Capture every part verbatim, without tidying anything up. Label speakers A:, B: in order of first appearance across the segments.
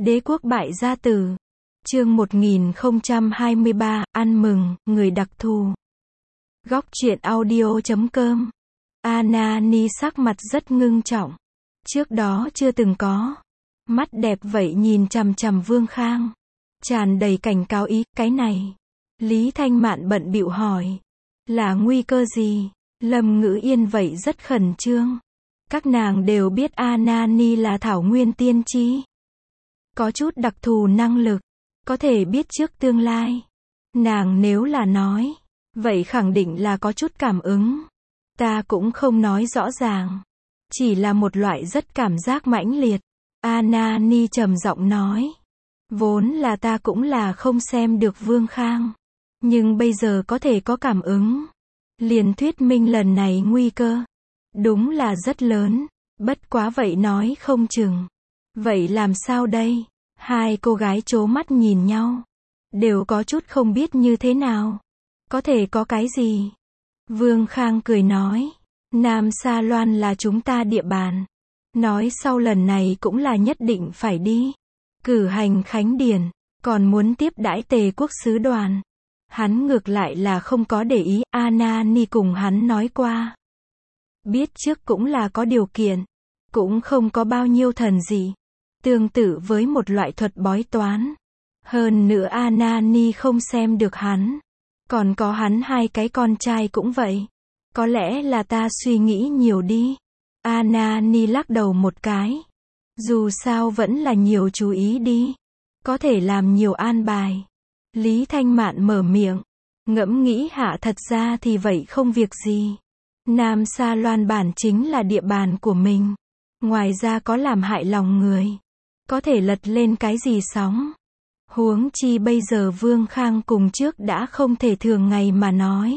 A: Đế quốc bại gia tử. Chương một nghìn không trăm hai mươi ba, ăn mừng, người đặc thù. Góc truyện audio chấm com. Anani sắc mặt rất ngưng trọng. Trước đó chưa từng có. Mắt đẹp vậy nhìn chằm chằm Vương Khang. Tràn đầy cảnh cáo ý, cái này. Lý Thanh Mạn bận bịu hỏi. Là nguy cơ gì? Lâm Ngữ Yên vậy rất khẩn trương. Các nàng đều biết Anani là thảo nguyên tiên tri. Có chút đặc thù năng lực. Có thể biết trước tương lai. Nàng nếu là nói. Vậy khẳng định là có chút cảm ứng. Ta cũng không nói rõ ràng. Chỉ là một loại rất cảm giác mãnh liệt. Anani trầm giọng nói. Vốn là ta cũng là không xem được Vương Khang. Nhưng bây giờ có thể có cảm ứng. Liền thuyết minh lần này nguy cơ. Đúng là rất lớn. Bất quá vậy nói không chừng. Vậy làm sao đây? Hai cô gái trố mắt nhìn nhau. Đều có chút không biết như thế nào. Có thể có cái gì? Vương Khang cười nói. Nam Sa Loan là chúng ta địa bàn. Nói sau lần này cũng là nhất định phải đi. Cử hành khánh điển. Còn muốn tiếp đãi Tề quốc sứ đoàn. Hắn ngược lại là không có để ý. Anani cùng hắn nói qua. Biết trước cũng là có điều kiện. Cũng không có bao nhiêu thần gì. Tương tự với một loại thuật bói toán. Hơn nữa Anani không xem được hắn. Còn có hắn hai cái con trai cũng vậy. Có lẽ là ta suy nghĩ nhiều đi. Anani lắc đầu một cái. Dù sao vẫn là nhiều chú ý đi. Có thể làm nhiều an bài. Lý Thanh Mạn mở miệng. Ngẫm nghĩ hạ thật ra thì vậy không việc gì. Nam Sa Loan bản chính là địa bàn của mình. Ngoài ra có làm hại lòng người. Có thể lật lên cái gì sóng. Huống chi bây giờ Vương Khang cùng trước đã không thể thường ngày mà nói.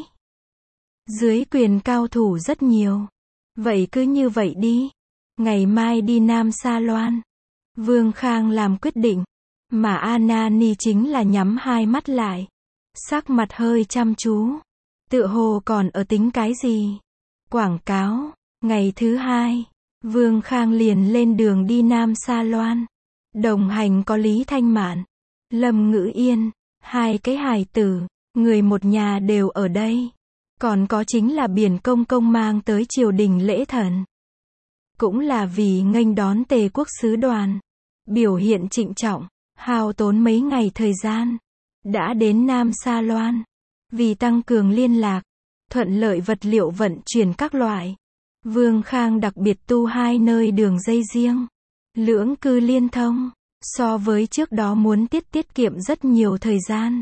A: Dưới quyền cao thủ rất nhiều. Vậy cứ như vậy đi. Ngày mai đi Nam Sa Loan. Vương Khang làm quyết định. Mà Anani chính là nhắm hai mắt lại. Sắc mặt hơi chăm chú. Tựa hồ còn ở tính cái gì. Quảng cáo. Ngày thứ hai. Vương Khang liền lên đường đi Nam Sa Loan. Đồng hành có Lý Thanh Mạn. Lâm Ngữ Yên. Hai cái hài tử. Người một nhà đều ở đây. Còn có chính là Biển Công Công mang tới triều đình lễ thần. Cũng là vì nghênh đón Tề quốc sứ đoàn. Biểu hiện trịnh trọng. Hao tốn mấy ngày thời gian. Đã đến Nam Sa Loan. Vì tăng cường liên lạc. Thuận lợi vật liệu vận chuyển các loại. Vương Khang đặc biệt tu hai nơi đường dây riêng. Lưỡng cư liên thông. So với trước đó muốn tiết tiết kiệm rất nhiều thời gian.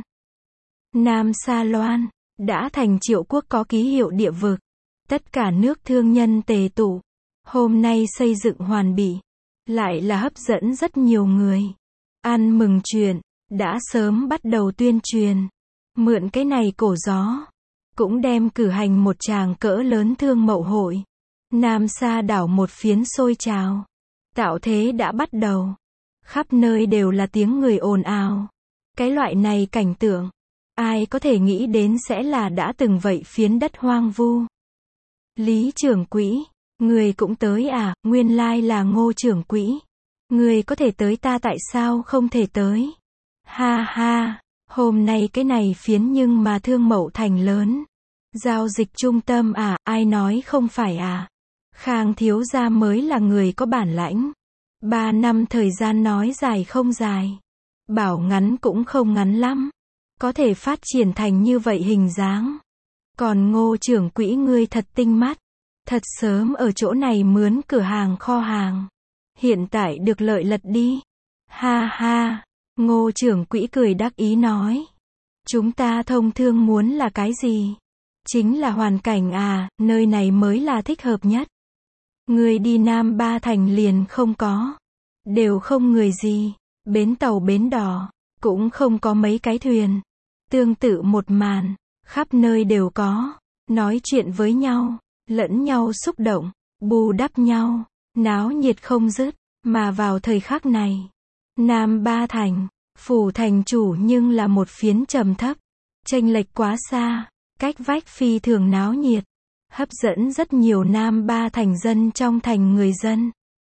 A: Nam Sa Loan. Đã thành Triệu quốc có ký hiệu địa vực. Tất cả nước thương nhân tề tụ. Hôm nay xây dựng hoàn bị. Lại là hấp dẫn rất nhiều người. Ăn mừng chuyện. Đã sớm bắt đầu tuyên truyền. Mượn cái này cổ gió. Cũng đem cử hành một tràng cỡ lớn thương mậu hội. Nam Sa đảo một phiến sôi trào. Tạo thế đã bắt đầu. Khắp nơi đều là tiếng người ồn ào. Cái loại này cảnh tượng. Ai có thể nghĩ đến sẽ là đã từng vậy phiến đất hoang vu. Lý trưởng quỹ. Người cũng tới à, nguyên lai là Ngô trưởng quỹ. Người có thể tới ta tại sao không thể tới. Ha ha, hôm nay cái này phiến nhưng mà thương mậu thành lớn. Giao dịch trung tâm à, ai nói không phải à. Khang thiếu gia mới là người có bản lãnh. Ba năm thời gian nói dài không dài. Bảo ngắn cũng không ngắn lắm. Có thể phát triển thành như vậy hình dáng. Còn Ngô trưởng quỹ ngươi thật tinh mắt. Thật sớm ở chỗ này mướn cửa hàng kho hàng. Hiện tại được lợi lật đi. Ha ha. Ngô trưởng quỹ cười đắc ý nói. Chúng ta thông thương muốn là cái gì? Chính là hoàn cảnh à, nơi này mới là thích hợp nhất. Người đi Nam Ba Thành liền không có. Đều không người gì. Bến tàu bến đỏ. Cũng không có mấy cái thuyền. Tương tự một màn. Khắp nơi đều có. Nói chuyện với nhau. Lẫn nhau xúc động. Bù đắp nhau. Náo nhiệt không dứt. Mà vào thời khắc này. Nam Ba Thành. Phủ thành chủ nhưng là một phiến trầm thấp. Chênh lệch quá xa. Cách vách phi thường náo nhiệt. Hấp dẫn rất nhiều Nam Ba Thành dân trong thành người dân.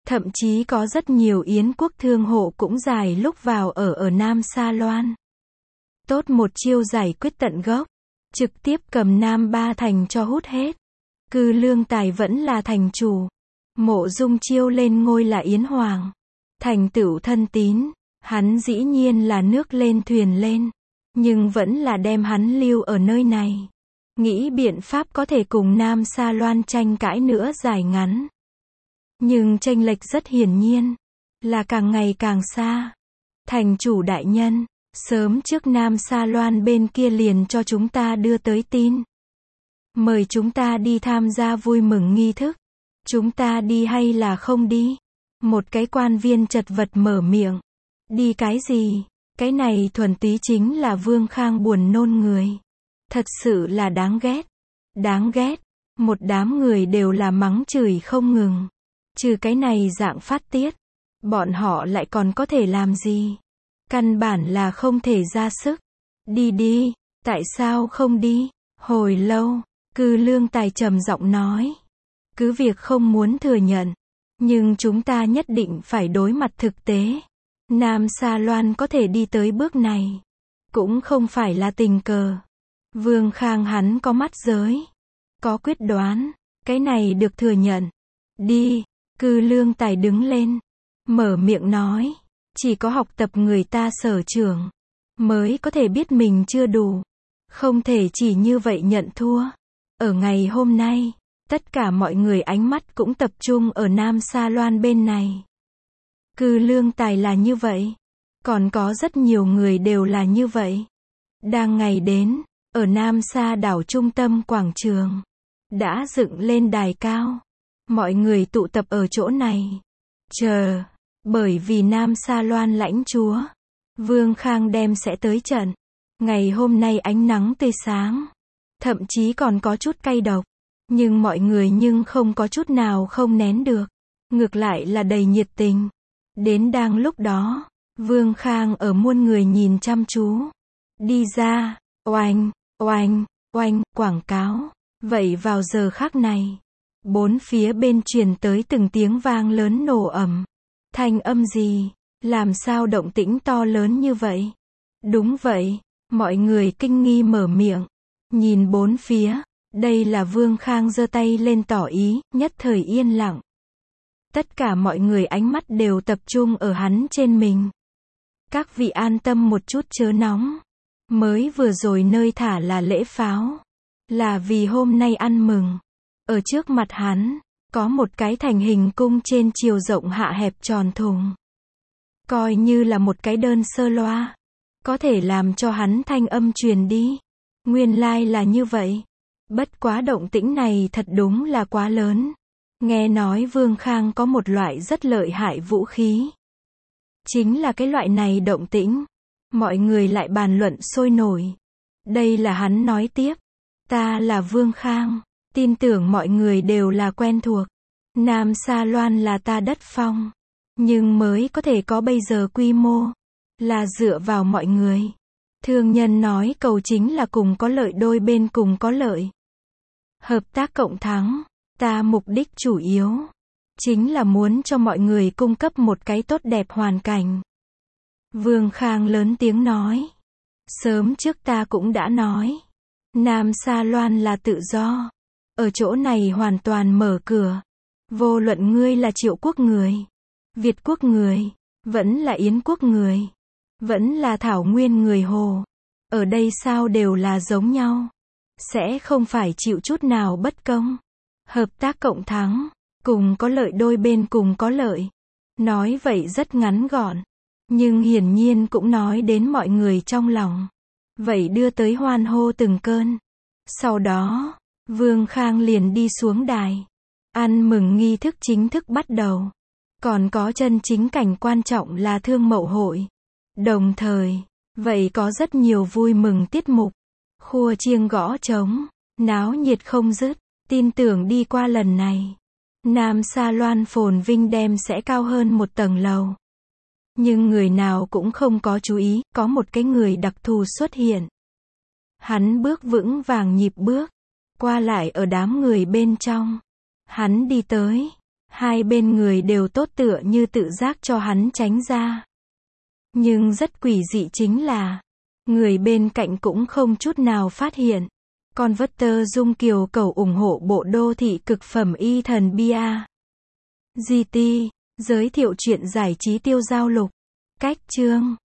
A: Thậm chí có rất nhiều Yến quốc thương hộ cũng dài lúc vào ở ở Nam Sa Loan. Tốt một chiêu giải quyết tận gốc. Trực tiếp cầm Nam Ba Thành cho hút hết. Cư Lương Tài vẫn là thành chủ. Mộ Dung Chiêu lên ngôi là Yến Hoàng. Thành tựu thân tín. Hắn dĩ nhiên là nước lên thuyền lên. Nhưng vẫn là đem hắn lưu ở nơi này. Nghĩ biện pháp có thể cùng Nam Sa Loan tranh cãi nữa dài ngắn. Nhưng chênh lệch rất hiển nhiên. Là càng ngày càng xa. Thành chủ đại nhân. Sớm trước Nam Sa Loan bên kia liền cho chúng ta đưa tới tin. Mời chúng ta đi tham gia vui mừng nghi thức. Chúng ta đi hay là không đi? Một cái quan viên chật vật mở miệng. Đi cái gì? Cái này thuần túy chính là Vương Khang buồn nôn người. Thật sự là đáng ghét. Đáng ghét. Một đám người đều là mắng chửi không ngừng. Trừ cái này dạng phát tiết. Bọn họ lại còn có thể làm gì? Căn bản là không thể ra sức. Đi đi. Tại sao không đi? Hồi lâu. Cư Lương Tài trầm giọng nói. Cứ việc không muốn thừa nhận. Nhưng chúng ta nhất định phải đối mặt thực tế. Nam Sa Loan có thể đi tới bước này. Cũng không phải là tình cờ. Vương Khang hắn có mắt giới. Có quyết đoán. Cái này được thừa nhận. Đi. Cư Lương Tài đứng lên. Mở miệng nói. Chỉ có học tập người ta sở trường. Mới có thể biết mình chưa đủ. Không thể chỉ như vậy nhận thua. Ở ngày hôm nay. Tất cả mọi người ánh mắt cũng tập trung ở Nam Sa Loan bên này. Cư Lương Tài là như vậy. Còn có rất nhiều người đều là như vậy. Đang ngày đến. Ở Nam Sa đảo trung tâm quảng trường. Đã dựng lên đài cao. Mọi người tụ tập ở chỗ này. Chờ. Bởi vì Nam Sa Loan lãnh chúa. Vương Khang đem sẽ tới trận. Ngày hôm nay ánh nắng tươi sáng. Thậm chí còn có chút cay độc. Nhưng mọi người nhưng không có chút nào không nén được. Ngược lại là đầy nhiệt tình. Đến đang lúc đó. Vương Khang ở muôn người nhìn chăm chú. Đi ra. Oanh, oanh, oanh, quảng cáo. Vậy vào giờ khắc này. Bốn phía bên truyền tới từng tiếng vang lớn nổ ầm. Thanh âm gì? Làm sao động tĩnh to lớn như vậy? Đúng vậy. Mọi người kinh nghi mở miệng. Nhìn bốn phía. Đây là Vương Khang giơ tay lên tỏ ý, nhất thời yên lặng. Tất cả mọi người ánh mắt đều tập trung ở hắn trên mình. Các vị an tâm một chút chớ nóng. Mới vừa rồi nơi thả là lễ pháo. Là vì hôm nay ăn mừng. Ở trước mặt hắn, có một cái thành hình cung trên chiều rộng hạ hẹp tròn thùng. Coi như là một cái đơn sơ loa. Có thể làm cho hắn thanh âm truyền đi. Nguyên lai là như vậy. Bất quá động tĩnh này thật đúng là quá lớn. Nghe nói Vương Khang có một loại rất lợi hại vũ khí. Chính là cái loại này động tĩnh. Mọi người lại bàn luận sôi nổi. Đây là hắn nói tiếp. Ta là Vương Khang. Tin tưởng mọi người đều là quen thuộc. Nam Sa Loan là ta đất phong. Nhưng mới có thể có bây giờ quy mô. Là dựa vào mọi người. Thương nhân nói cầu chính là cùng có lợi đôi bên cùng có lợi. Hợp tác cộng thắng. Ta mục đích chủ yếu. Chính là muốn cho mọi người cung cấp một cái tốt đẹp hoàn cảnh. Vương Khang lớn tiếng nói. Sớm trước ta cũng đã nói. Nam Sa Loan là tự do. Ở chỗ này hoàn toàn mở cửa. Vô luận ngươi là Triệu quốc người. Việt quốc người. Vẫn là Yến quốc người. Vẫn là Thảo Nguyên người Hồ. Ở đây sao đều là giống nhau. Sẽ không phải chịu chút nào bất công. Hợp tác cộng thắng. Cùng có lợi đôi bên cùng có lợi. Nói vậy rất ngắn gọn. Nhưng hiển nhiên cũng nói đến mọi người trong lòng. Vậy đưa tới hoan hô từng cơn. Sau đó, Vương Khang liền đi xuống đài. Ăn mừng nghi thức chính thức bắt đầu. Còn có chân chính cảnh quan trọng là thương mậu hội. Đồng thời, vậy có rất nhiều vui mừng tiết mục. Khua chiêng gõ trống, náo nhiệt không dứt. Tin tưởng đi qua lần này, Nam Sa Loan phồn vinh đem sẽ cao hơn một tầng lầu. Nhưng người nào cũng không có chú ý, có một cái người đặc thù xuất hiện. Hắn bước vững vàng nhịp bước, qua lại ở đám người bên trong. Hắn đi tới, Hai bên người đều tốt tựa như tự giác cho hắn tránh ra. Nhưng rất quỷ dị chính là, người bên cạnh cũng không chút nào phát hiện. Con Vector Dung Kiều cầu ủng hộ bộ đô thị cực phẩm y thần bia. giê tê, giới thiệu chuyện giải trí tiêu giao lục. Cách chương